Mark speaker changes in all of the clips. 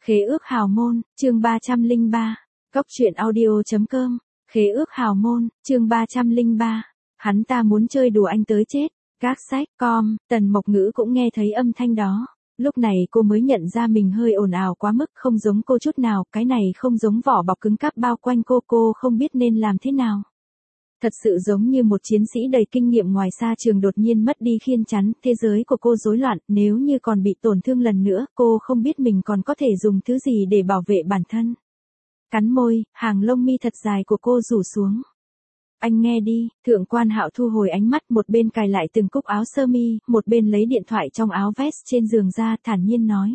Speaker 1: Khế ước hào môn, chương 303. Cốc truyện audio.com. Khế ước hào môn, chương 303. Hắn ta muốn chơi đùa anh tới chết. Các sách, com, Tần Mộc Ngữ cũng nghe thấy âm thanh đó. Lúc này cô mới nhận ra mình hơi ồn ào quá mức, không giống cô chút nào, cái này không giống vỏ bọc cứng cáp bao quanh cô không biết nên làm thế nào. Thật sự giống như một chiến sĩ đầy kinh nghiệm ngoài xa trường đột nhiên mất đi khiên chắn, thế giới của cô rối loạn, nếu như còn bị tổn thương lần nữa, cô không biết mình còn có thể dùng thứ gì để bảo vệ bản thân. Cắn môi, hàng lông mi thật dài của cô rủ xuống. Anh nghe đi, Thượng Quan Hạo thu hồi ánh mắt, một bên cài lại từng cúc áo sơ mi, một bên lấy điện thoại trong áo vest trên giường ra, thản nhiên nói.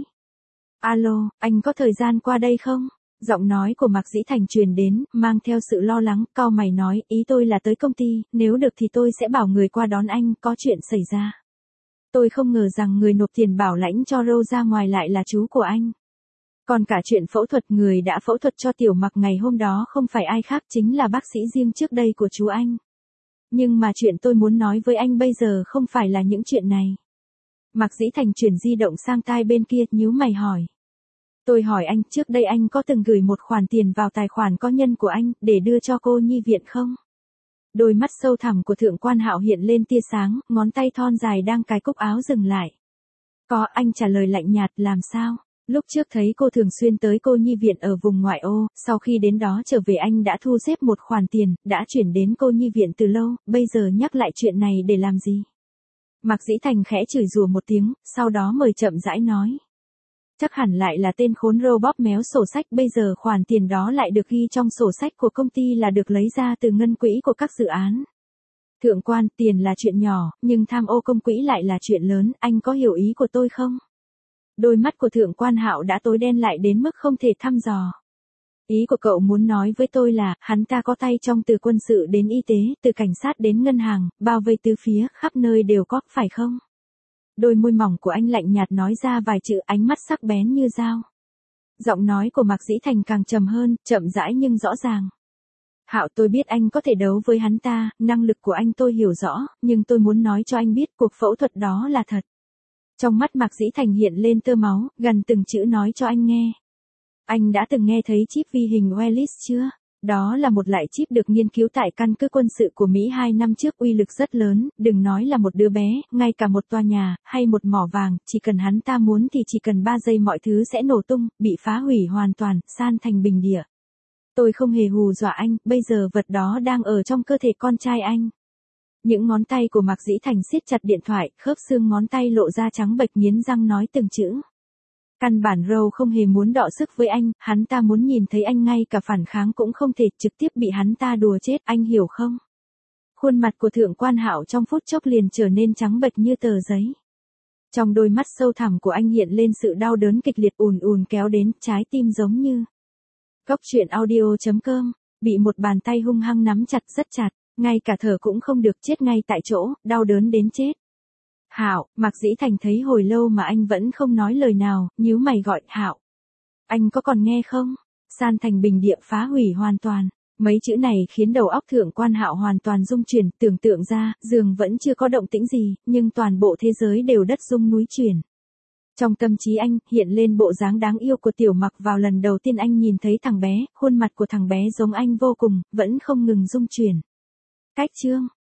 Speaker 1: Alo, anh có thời gian qua đây không? Giọng nói của Mạc Dĩ Thành truyền đến, mang theo sự lo lắng, cau mày nói, ý tôi là tới công ty, nếu được thì tôi sẽ bảo người qua đón anh, có chuyện xảy ra. Tôi không ngờ rằng người nộp tiền bảo lãnh cho Râu ra ngoài lại là chú của anh. Còn cả chuyện phẫu thuật, người đã phẫu thuật cho Tiểu Mặc ngày hôm đó không phải ai khác, chính là bác sĩ riêng trước đây của chú anh. Nhưng mà chuyện tôi muốn nói với anh bây giờ không phải là những chuyện này. Mạc Dĩ Thành chuyển di động sang tai bên kia, nhíu mày hỏi. Tôi hỏi anh, trước đây anh có từng gửi một khoản tiền vào tài khoản cá nhân của anh, để đưa cho cô nhi viện không? Đôi mắt sâu thẳm của Thượng Quan Hạo hiện lên tia sáng, ngón tay thon dài đang cài cúc áo dừng lại. Có, anh trả lời lạnh nhạt, làm sao? Lúc trước thấy cô thường xuyên tới cô nhi viện ở vùng ngoại ô, sau khi đến đó trở về anh đã thu xếp một khoản tiền, đã chuyển đến cô nhi viện từ lâu, bây giờ nhắc lại chuyện này để làm gì? Mạc Dĩ Thành khẽ chửi rủa một tiếng, sau đó mời chậm rãi nói. Chắc hẳn lại là tên khốn Râu bóp méo sổ sách, bây giờ khoản tiền đó lại được ghi trong sổ sách của công ty là được lấy ra từ ngân quỹ của các dự án. Thượng quan, tiền là chuyện nhỏ, nhưng tham ô công quỹ lại là chuyện lớn, anh có hiểu ý của tôi không? Đôi mắt của Thượng Quan Hạo đã tối đen lại đến mức không thể thăm dò. Ý của cậu muốn nói với tôi là, hắn ta có tay trong từ quân sự đến y tế, từ cảnh sát đến ngân hàng, bao vây tứ phía, khắp nơi đều có, phải không? Đôi môi mỏng của anh lạnh nhạt nói ra vài chữ, ánh mắt sắc bén như dao. Giọng nói của Mạc Dĩ Thành càng trầm hơn, chậm rãi nhưng rõ ràng. Hạo, tôi biết anh có thể đấu với hắn ta, năng lực của anh tôi hiểu rõ, nhưng tôi muốn nói cho anh biết cuộc phẫu thuật đó là thật. Trong mắt Mạc Dĩ Thành hiện lên tơ máu, gần từng chữ nói cho anh nghe. Anh đã từng nghe thấy chip vi hình Wellis chưa? Đó là một loại chip được nghiên cứu tại căn cứ quân sự của Mỹ 2 năm trước, uy lực rất lớn, đừng nói là một đứa bé, ngay cả một tòa nhà, hay một mỏ vàng, chỉ cần hắn ta muốn thì chỉ cần 3 giây mọi thứ sẽ nổ tung, bị phá hủy hoàn toàn, san thành bình địa. Tôi không hề hù dọa anh, bây giờ vật đó đang ở trong cơ thể con trai anh. Những ngón tay của Mạc Dĩ Thành siết chặt điện thoại, khớp xương ngón tay lộ ra trắng bệch, nghiến răng nói từng chữ. Căn bản Râu không hề muốn đọ sức với anh, hắn ta muốn nhìn thấy anh, ngay cả phản kháng cũng không thể, trực tiếp bị hắn ta đùa chết, anh hiểu không? Khuôn mặt của Thượng Quan Hạo trong phút chốc liền trở nên trắng bệch như tờ giấy. Trong đôi mắt sâu thẳm của anh hiện lên sự đau đớn kịch liệt, ùn ùn kéo đến, trái tim giống như. Cốc truyện audio.com, bị một bàn tay hung hăng nắm chặt rất chặt, ngay cả thở cũng không được, chết ngay tại chỗ, đau đớn đến chết. Hạo, Mạc Dĩ Thành thấy hồi lâu mà anh vẫn không nói lời nào, nhíu mày gọi, Hạo. Anh có còn nghe không? San thành bình địa, phá hủy hoàn toàn. Mấy chữ này khiến đầu óc Thượng Quan Hạo hoàn toàn rung chuyển, tưởng tượng ra, giường vẫn chưa có động tĩnh gì, nhưng toàn bộ thế giới đều đất rung núi chuyển. Trong tâm trí anh, hiện lên bộ dáng đáng yêu của Tiểu Mặc vào lần đầu tiên anh nhìn thấy thằng bé, khuôn mặt của thằng bé giống anh vô cùng, vẫn không ngừng rung chuyển. Cách chương.